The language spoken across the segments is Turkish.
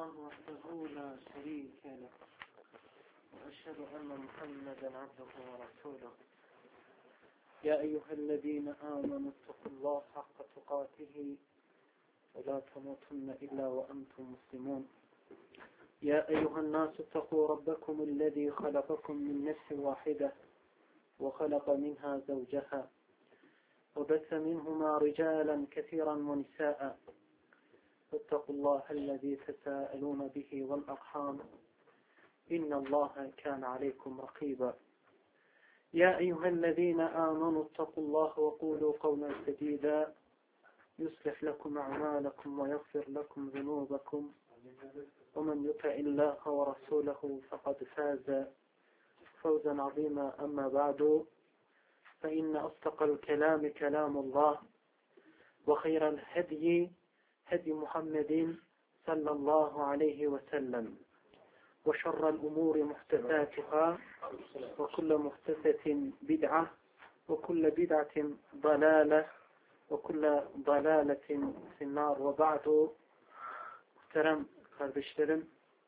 الله وحده لا شريك له وأشهد أن محمدا عبده ورسوله يا أيها الذين آمنوا اتقوا الله حق تقاته ولا تموتن إلا وأنتم مسلمون يا أيها الناس اتقوا ربكم الذي خلقكم من نفس واحدة وخلق منها زوجها وبث منهما رجالا كثيرا ونساء واتقوا الله الذي تساءلون به والأرحام إن الله كان عليكم رقيبا يا أيها الذين آمنوا اتقوا الله وقولوا قولا سديدا يصلح لكم أعمالكم ويغفر لكم ذنوبكم ومن يطع الله ورسوله فقد فاز فوزا عظيما أما بعد فإن أصدق الكلام كلام الله وخير الهدي هدي محمد صلى الله عليه وسلم وشر الأمور محدثاتها وكل محدثة بدعة وكل بدعة ضلالة وكل ضلالة في النار وبعد محترم kardeşlerim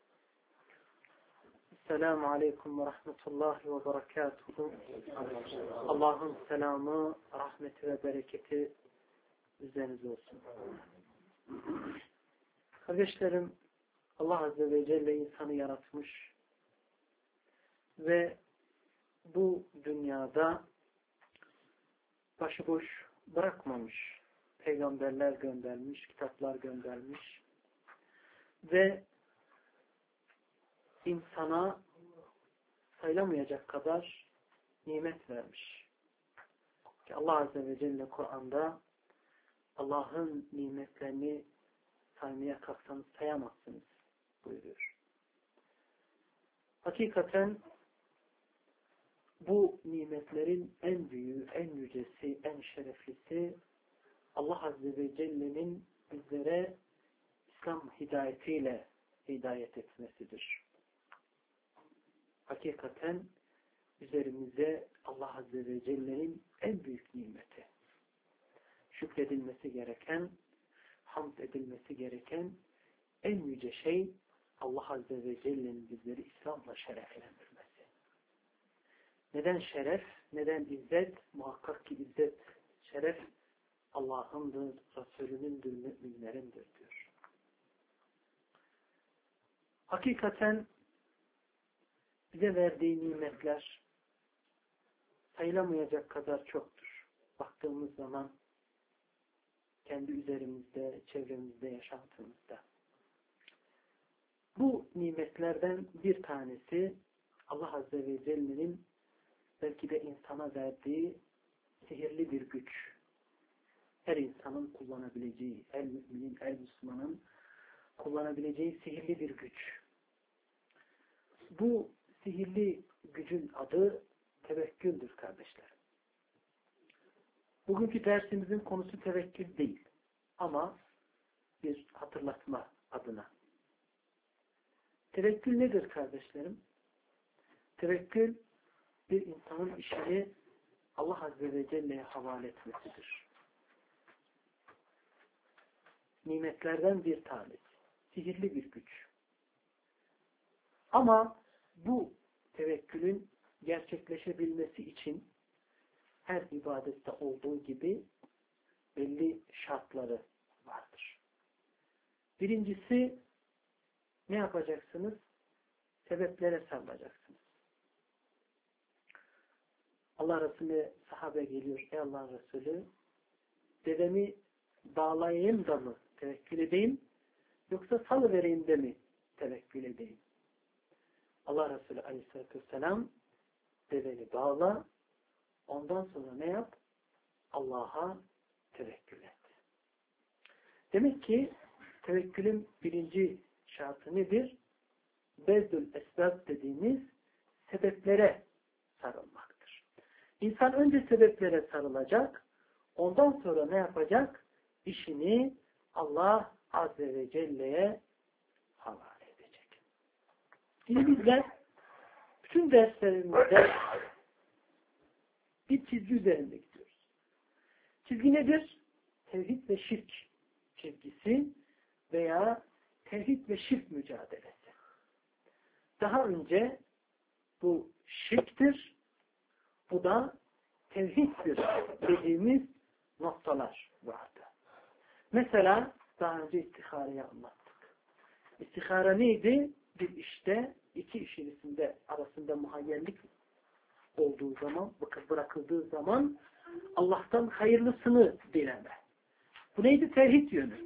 Esselamu Aleyküm ve Rahmetullahi ve Berekatuhu. Allah'ın selamı, rahmeti ve bereketi üzerinize olsun. Kardeşlerim, Allah Azze ve Celle insanı yaratmış ve bu dünyada başıboş bırakmamış. Peygamberler göndermiş, kitaplar göndermiş ve insana sayılamayacak kadar nimet vermiş. Ki Allah Azze ve Celle Kur'an'da Allah'ın nimetlerini saymaya kalksanız sayamazsınız buyuruyor. Hakikaten bu nimetlerin en büyüğü, en yücesi, en şereflisi Allah Azze ve Celle'nin bizlere İslam hidayetiyle hidayet etmesidir. Hakikaten üzerimize Allah Azze ve Celle'nin en büyük nimeti. Şükredilmesi gereken, hamd edilmesi gereken en yüce şey Allah Azze ve Celle'nin bizleri İslam'la şereflendirmesi. Neden şeref? Neden izzet? Muhakkak ki izzet, şeref Allah'ındır, Resulünündür, müminlerindir diyor. Hakikaten bize verdiği nimetler sayılamayacak kadar çoktur. Baktığımız zaman kendi üzerimizde, çevremizde, yaşantımızda. Bu nimetlerden bir tanesi Allah Azze ve Celle'nin belki de insana verdiği sihirli bir güç. Her insanın kullanabileceği, her müminin, her Müslümanın kullanabileceği sihirli bir güç. Bu sihirli gücün adı tevekküldür kardeşler. Bugünkü dersimizin konusu tevekkül değil. Ama bir hatırlatma adına. Tevekkül nedir kardeşlerim? Tevekkül bir insanın işini Allah Azze ve Celle'ye havale etmesidir. Nimetlerden bir tanesi. Sihirli bir güç. Ama bu tevekkülün gerçekleşebilmesi için her ibadette olduğu gibi belli şartları vardır. Birincisi ne yapacaksınız? Sebeplere sarılacaksınız. Allah Resulü sahabe geliyor. Ey Allah Resulü dedemi bağlayayım da mı tevekkül edeyim? Yoksa salıvereyim de mi tevekkül edeyim? Allah Resulü Aleyhisselatü Vesselam deveni bağla, ondan sonra ne yap? Allah'a tevekkül et. Demek ki tevekkülün birinci şartı nedir? Bezdül esbab dediğimiz sebeplere sarılmaktır. İnsan önce sebeplere sarılacak, ondan sonra ne yapacak? İşini Allah Azze ve Celle'ye havale edecek. Şimdi bizler bütün derslerimizde bir çizgi üzerinde gidiyoruz. Çizgi nedir? Tevhid ve şirk çizgisi veya tevhid ve şirk mücadelesi. Daha önce bu şirktir, bu da tevhiddir dediğimiz noktalar vardı. Mesela daha önce istihareyi anlattık. İstihare neydi? Bir işte iki iş arasında muhayyerlik olduğu zaman, bırakıldığı zaman Allah'tan hayırlısını dileme. Bu neydi? Tevhid yönü.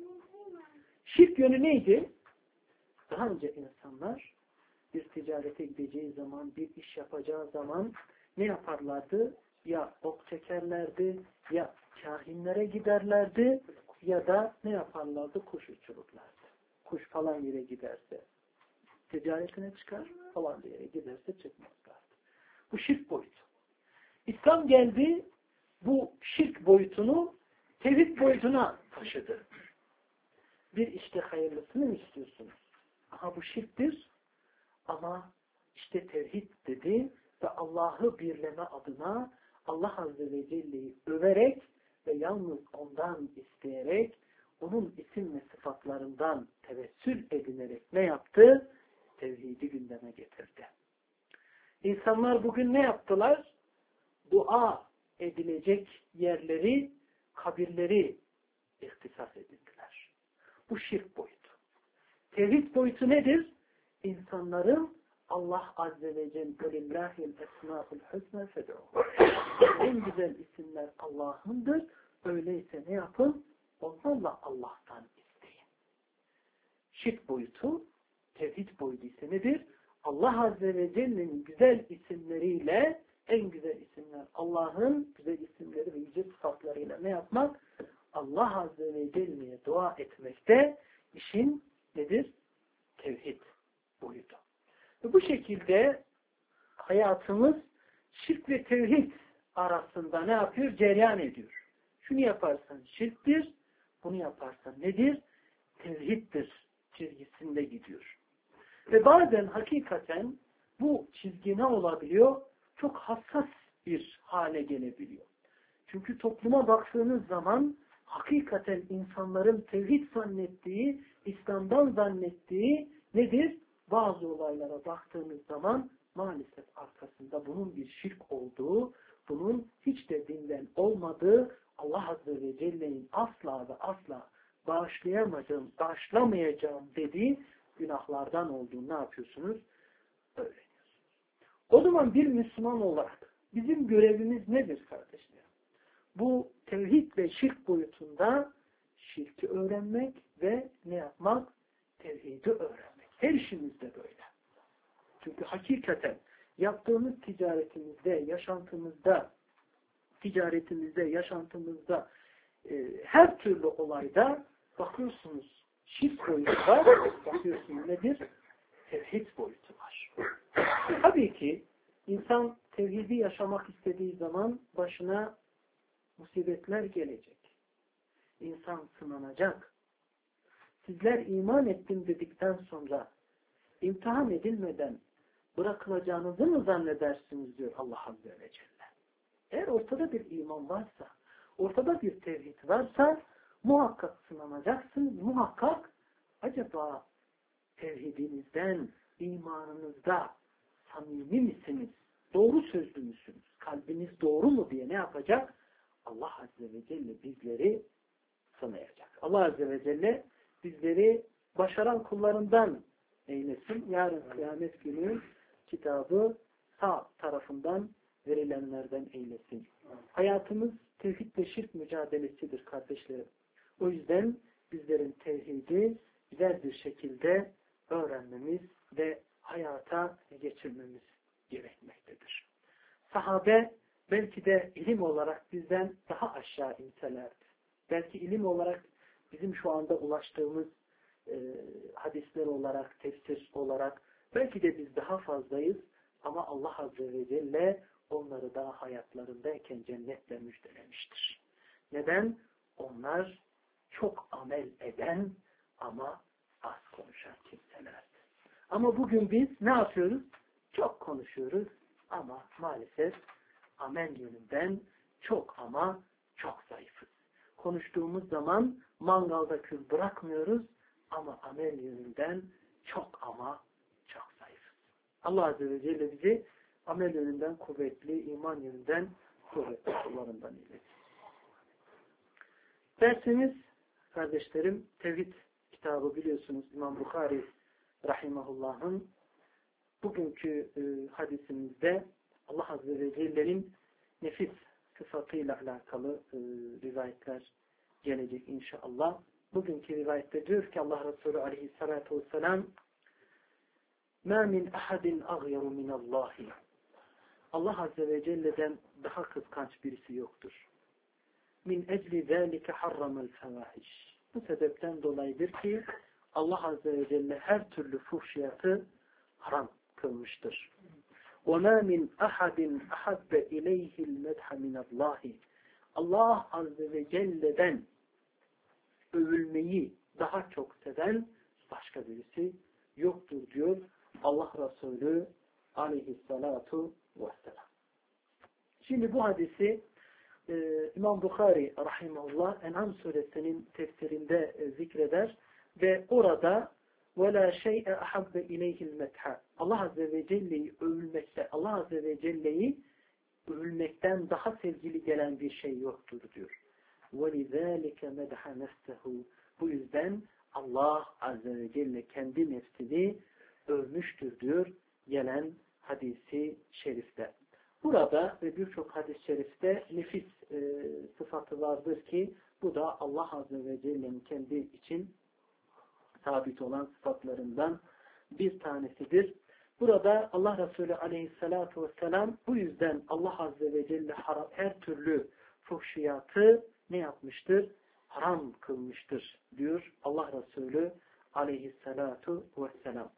Şirk yönü neydi? Daha önce insanlar bir ticarete gideceği zaman, bir iş yapacağı zaman ne yaparlardı? Ya ok çekerlerdi, ya kahinlere giderlerdi, ya da ne yaparlardı? Kuş uçururlardı. Kuş falan yere giderse ticaretine çıkar, falan yere giderse çıkmazlardı. Bu şirk boyutu. İslam geldi, bu şirk boyutunu tevhid boyutuna taşıdı. Bir işte hayırlısını mı istiyorsunuz? Aha bu şirktir ama işte tevhid dedi ve Allah'ı birleme adına Allah Azze ve Celle'yi överek ve yalnız ondan isteyerek onun isim ve sıfatlarından tevessül edilerek ne yaptı? Tevhidi gündeme getirdi. İnsanlar bugün ne yaptılar? Dua edilecek yerleri, kabirleri ihtisas edildiler. Bu şirk boyutu. Tevhid boyutu nedir? İnsanların Allah Azze ve Celle Lillahi'l esmâ'ul husnâ fed'û. En güzel isimler Allah'ındır. Öyleyse ne yapın? Onlarla Allah'tan isteyin. Şirk boyutu, tevhid boyutu ise nedir? Allah Azze ve Celle'nin güzel isimleriyle, en güzel isimler Allah'ın güzel isimleri ve yüce sıfatlarıyla ne yapmak? Allah Azze ve Celle'ye dua etmekte işin nedir? Tevhid boyutu. Ve bu şekilde hayatımız şirk ve tevhid arasında ne yapıyor? Cereyan ediyor. Şunu yaparsan şirktir, bunu yaparsan nedir? Tevhiddir çizgisinde gidiyor. Ve bazen hakikaten bu çizgi ne olabiliyor? Çok hassas bir hale gelebiliyor. Çünkü topluma baktığınız zaman hakikaten insanların tevhid zannettiği, İslam'dan zannettiği nedir? Bazı olaylara baktığınız zaman maalesef arkasında bunun bir şirk olduğu, bunun hiç de dinden olmadığı, Allah Azze ve Celle'nin asla ve asla bağışlamayacağım dediği günahlardan olduğunu ne yapıyorsunuz? Öğreniyorsunuz. O zaman bir Müslüman olarak bizim görevimiz nedir kardeşlerim? Bu tevhid ve şirk boyutunda şirki öğrenmek ve ne yapmak? Tevhidi öğrenmek. Her işimizde böyle. Çünkü hakikaten yaptığımız yaşantımızda her türlü olayda bakıyorsunuz şirk boyutu var, bakıyorsunuz nedir? Tevhid boyutu var. Tabii ki insan tevhidi yaşamak istediği zaman başına musibetler gelecek. İnsan sınanacak. Sizler iman ettim dedikten sonra imtihan edilmeden bırakılacağınızı mı zannedersiniz diyor Allah Azze ve Celle. Eğer ortada bir iman varsa, ortada bir tevhid varsa muhakkak sınanacaksınız. Muhakkak acaba tevhidinizden, imanınızda samimi misiniz? Doğru sözlü müsünüz? Kalbiniz doğru mu diye ne yapacak? Allah Azze ve Celle bizleri sınayacak. Allah Azze ve Celle bizleri başaran kullarından eylesin. Yarın kıyamet günü kitabı sağ tarafından verilenlerden eylesin. Hayatımız tevhid ve şirk mücadelesidir kardeşlerim. O yüzden bizlerin tevhidi güzel bir şekilde öğrenmemiz ve hayata geçirmemiz gerekmektedir. Sahabe belki de ilim olarak bizden daha aşağı inselerdi. Belki ilim olarak bizim şu anda ulaştığımız hadisler olarak, tefsir olarak belki de biz daha fazlayız ama Allah Azze ve Celle onları daha hayatlarındayken cennetle müjdelemiştir. Neden? Onlar çok amel eden ama az konuşan kimselerdi. Ama bugün biz ne yapıyoruz? Çok konuşuyoruz ama maalesef amel yönünden çok ama çok zayıfız. Konuştuğumuz zaman mangalda kül bırakmıyoruz ama amel yönünden çok ama çok zayıf. Allah Azze ve Celle bizi amel yönünden kuvvetli, iman yönünden kuvvetli kullarından eylesin. Dersimiz kardeşlerim Tevhid kitabı, biliyorsunuz İmam Bukhari rahimahullah'ın bugünkü hadisimizde Allah Azze ve Celle'nin nefis sıfatıyla alakalı rivayetler gelecek inşallah. Bugünkü rivayette diyor ki Allah Resulü aleyhissalatu vesselam مَا مِنْ اَحَدٍ اَغْيَرُ مِنَ اللّٰهِ Allah Azze ve Celle'den daha kıskanç birisi yoktur. Min ecli zâlike harramel fevâhiş. Bu sebepten dolayıdır ki Allah Azze ve Celle her türlü fuhşiyatı haram kılmıştır. وَمَا مِنْ أَحَدٍ أَحَبَّ إِلَيْهِ الْمَدْحَ مِنَ اللّٰهِ Allah Azze ve Celle'den övülmeyi daha çok seven başka birisi yoktur diyor Allah Resulü aleyhissalatu vesselam. Şimdi bu hadisi İmam Bukhari rahimahullah En'am suresinin tefsirinde zikreder ve orada وَلَا شَيْءَ أَحَبَّ إِلَيْهِ الْمَدْحَ Allah Azze ve Celle'yi övülmekte, Allah Azze ve Celle'yi övülmekten daha sevgili gelen bir şey yoktur diyor. وَلِذَٰلِكَ مَدْحَ نَفْسَهُ Bu yüzden Allah Azze ve Celle kendi nefsini övmüştür diyor gelen hadisi şerifte. Burada ve birçok hadis-i şerifte nefis sıfatı vardır ki bu da Allah Azze ve Celle'nin kendi için sabit olan sıfatlarından bir tanesidir. Burada Allah Resulü aleyhissalatu vesselam bu yüzden Allah Azze ve Celle her türlü fuhşiyatı ne yapmıştır? Haram kılmıştır diyor Allah Resulü aleyhissalatu vesselam.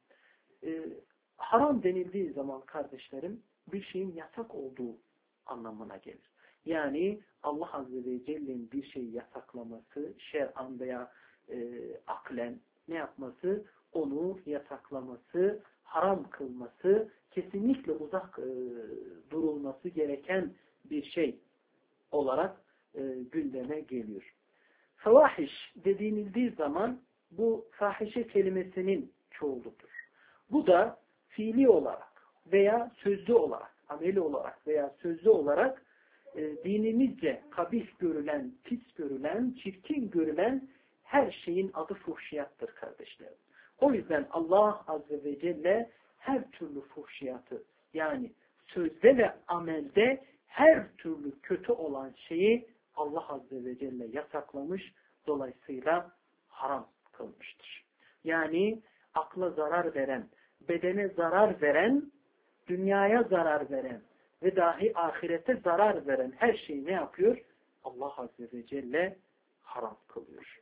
Haram denildiği zaman kardeşlerim bir şeyin yasak olduğu anlamına gelir. Yani Allah Azze ve Celle'nin bir şeyi yasaklaması, şer'an veya aklen ne yapması? Onu yasaklaması, haram kılması, kesinlikle uzak durulması gereken bir şey olarak gündeme geliyor. Fawahiş dediğinildiği zaman bu fahişe kelimesinin çoğuludur. Bu da fiili olarak veya sözlü olarak, ameli olarak veya sözlü olarak dinimizce kabih görülen, pis görülen, çirkin görülen her şeyin adı fuhşiyattır kardeşlerim. O yüzden Allah Azze ve Celle her türlü fuhşiyatı, yani sözde ve amelde her türlü kötü olan şeyi Allah Azze ve Celle yasaklamış, dolayısıyla haram kılmıştır. Yani akla zarar veren, bedene zarar veren, dünyaya zarar veren ve dahi ahirete zarar veren her şeyi ne yapıyor? Allah Azze ve Celle haram kılıyor.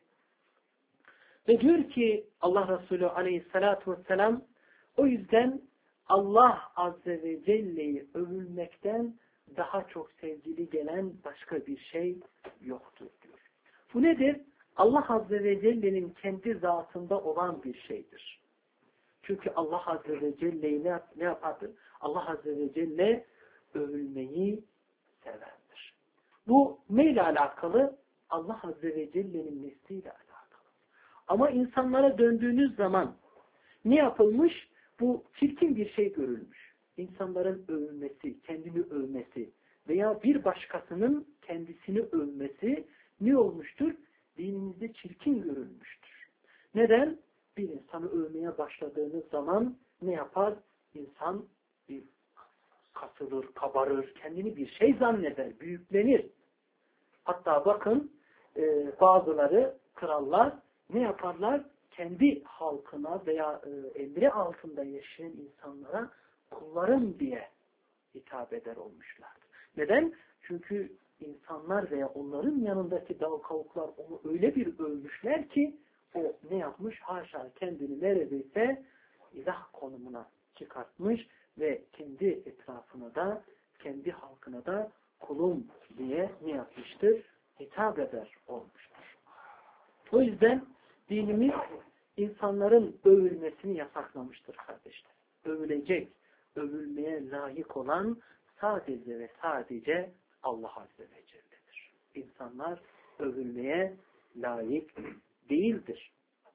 Ve diyor ki Allah Resulü aleyhissalatu vesselam o yüzden Allah Azze ve Celle'yi övülmekten daha çok sevgili gelen başka bir şey yoktur diyor. Bu nedir? Allah Azze ve Celle'nin kendi zatında olan bir şeydir. Çünkü Allah Azze ve Celle'yi ne yapardır? Allah Azze ve Celle övülmeyi severdir. Bu neyle alakalı? Allah Azze ve Celle'nin nesliyle alakalı. Ama insanlara döndüğünüz zaman ne yapılmış? Bu çirkin bir şey görülmüş. İnsanların övülmesi, kendini övmesi veya bir başkasının kendisini övmesi ne olmuştur? Dinimizde çirkin görülmüştür. Neden? Bir insanı övmeye başladığınız zaman ne yapar? İnsan bir kasılır, kabarır, kendini bir şey zanneder, büyüklenir. Hatta bakın bazıları, krallar ne yaparlar? Kendi halkına veya emri altında yaşayan insanlara kullarım diye hitap eder olmuşlardır. Neden? Çünkü insanlar veya onların yanındaki dal kavuklar onu öyle bir övmüşler ki o ne yapmış? Haşa kendini neredeyse ilah konumuna çıkartmış ve kendi etrafına da, kendi halkına da kulum diye ne yapmıştır? Hitap eder olmuştur. O yüzden dinimiz insanların övülmesini yasaklamıştır kardeşler. Övülecek, övülmeye layık olan sadece ve sadece Allah Azze ve Celle'dir. İnsanlar övülmeye layık değildir.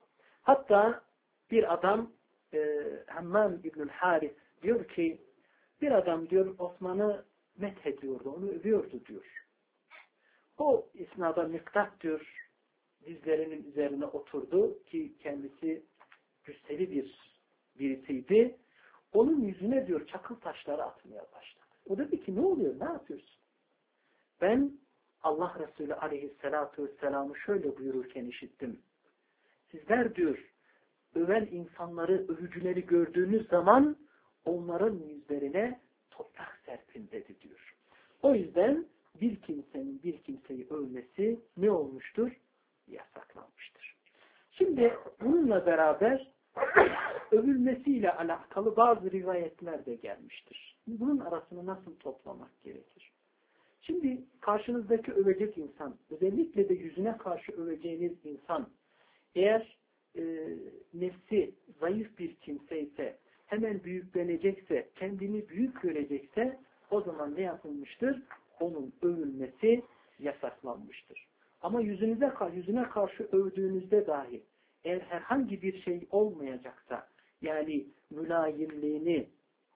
Hatta bir adam Hammam İbnül Haris diyor ki bir adam diyor Osman'ı methediyordu, onu övüyordu diyor. O esnada Miktat diyor dizlerinin üzerine oturdu ki kendisi cüsseli birisiydi. Onun yüzüne diyor çakıl taşları atmaya başladı. O dedi ki ne oluyor, ne yapıyorsun? Ben Allah Resulü aleyhissalatu vesselam'ı şöyle buyururken işittim. Sizler diyor öven insanları, övücüleri gördüğünüz zaman onların yüzlerine toprak serpin dedi diyor. O yüzden bir kimsenin bir kimseyi övmesi ne olmuştur? Yasaklanmıştır. Şimdi bununla beraber övülmesiyle alakalı bazı rivayetler de gelmiştir. Bunun arasını nasıl toplamak gerekir? Şimdi karşınızdaki övecek insan, özellikle de yüzüne karşı öveceğiniz insan, eğer nefsi zayıf bir kimse ise, hemen büyüklenecekse, kendini büyük görecekse, o zaman ne yapılmıştır? Onun övülmesi yasaklanmıştır. Ama yüzüne karşı övdüğünüzde dahi, eğer herhangi bir şey olmayacaksa, yani mülayimliğini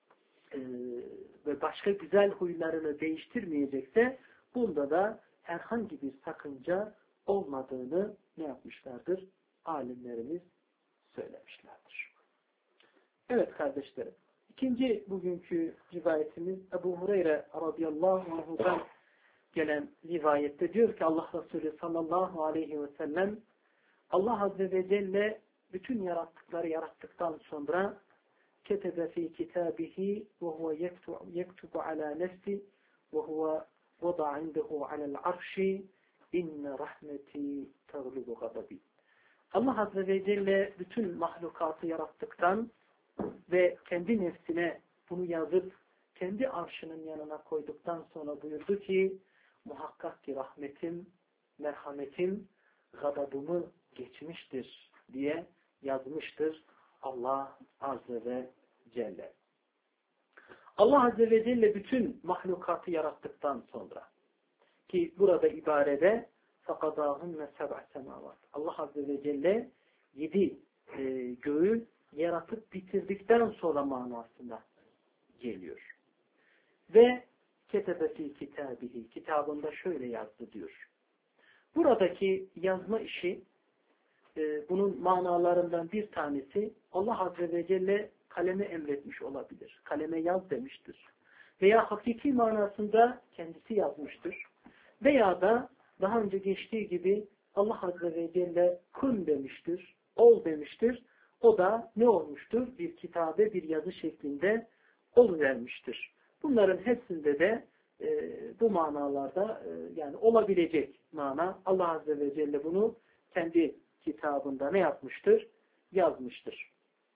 ve başka güzel huylarını değiştirmeyecekse, bunda da herhangi bir sakınca olmadığını ne yapmışlardır? Alimlerimiz söylemişlerdir. Evet kardeşlerim, ikinci bugünkü rivayetimiz Ebu Hureyre radıyallahu anhu'dan gelen rivayette diyor ki Allah Resulü sallallahu aleyhi ve sellem Allah Azze ve Celle bütün yarattıkları yarattıktan sonra ketebe fi kitabihi ve huve yektubu ala nefsi ve huve vada indehu alel arşi inne rahmeti taglubu gadabi. Allah Azze ve Celle bütün mahlukatı yarattıktan ve kendi nefsine bunu yazıp kendi arşının yanına koyduktan sonra buyurdu ki muhakkak ki rahmetim, merhametim, gadabımı geçmiştir diye yazmıştır Allah Azze ve Celle. Allah Azze ve Celle bütün mahlukatı yarattıktan sonra ki burada ibarede فَقَضَاهُنَّ سَبْعَ سَمَاوَاتٍ Allah Azze ve Celle 7 göğü yaratıp bitirdikten sonra manasında geliyor. Ve ketebe fi kitabihi kitabında şöyle yazdı diyor. Buradaki yazma işi bunun manalarından bir tanesi Allah Azze ve Celle kaleme emretmiş olabilir. Kaleme yaz demiştir. Veya hakiki manasında kendisi yazmıştır. Veya da daha önce geçtiği gibi Allah Azze ve Celle kun demiştir, ol demiştir. O da ne olmuştur? Bir kitabe, bir yazı şeklinde oluvermiştir. Bunların hepsinde de bu manalarda yani olabilecek mana Allah Azze ve Celle bunu kendi kitabında ne yapmıştır? Yazmıştır.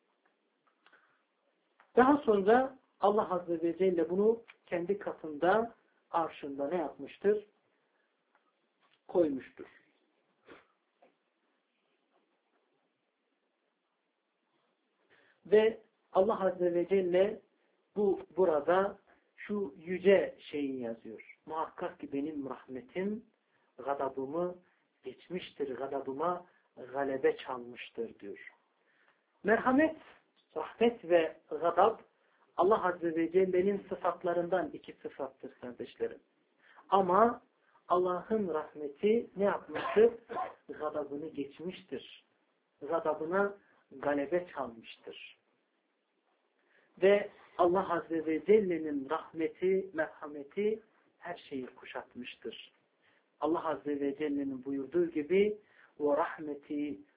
Daha sonra Allah Azze ve Celle bunu kendi katında, arşında ne yapmıştır? Koymuştur. Ve Allah Azze ve Celle burada şu yüce şeyi yazıyor. Muhakkak ki benim rahmetim gadabımı geçmiştir, gadabıma galebe çalmıştır diyor. Merhamet, rahmet ve gadab Allah Azze ve Celle'nin sıfatlarından iki sıfattır kardeşlerim. Ama Allah'ın rahmeti ne yapmıştır? Gadabını geçmiştir. Gadabına galebe çalmıştır. Ve Allah Azze ve Celle'nin rahmeti, merhameti her şeyi kuşatmıştır. Allah Azze ve Celle'nin buyurduğu gibi وَرَحْمَتِي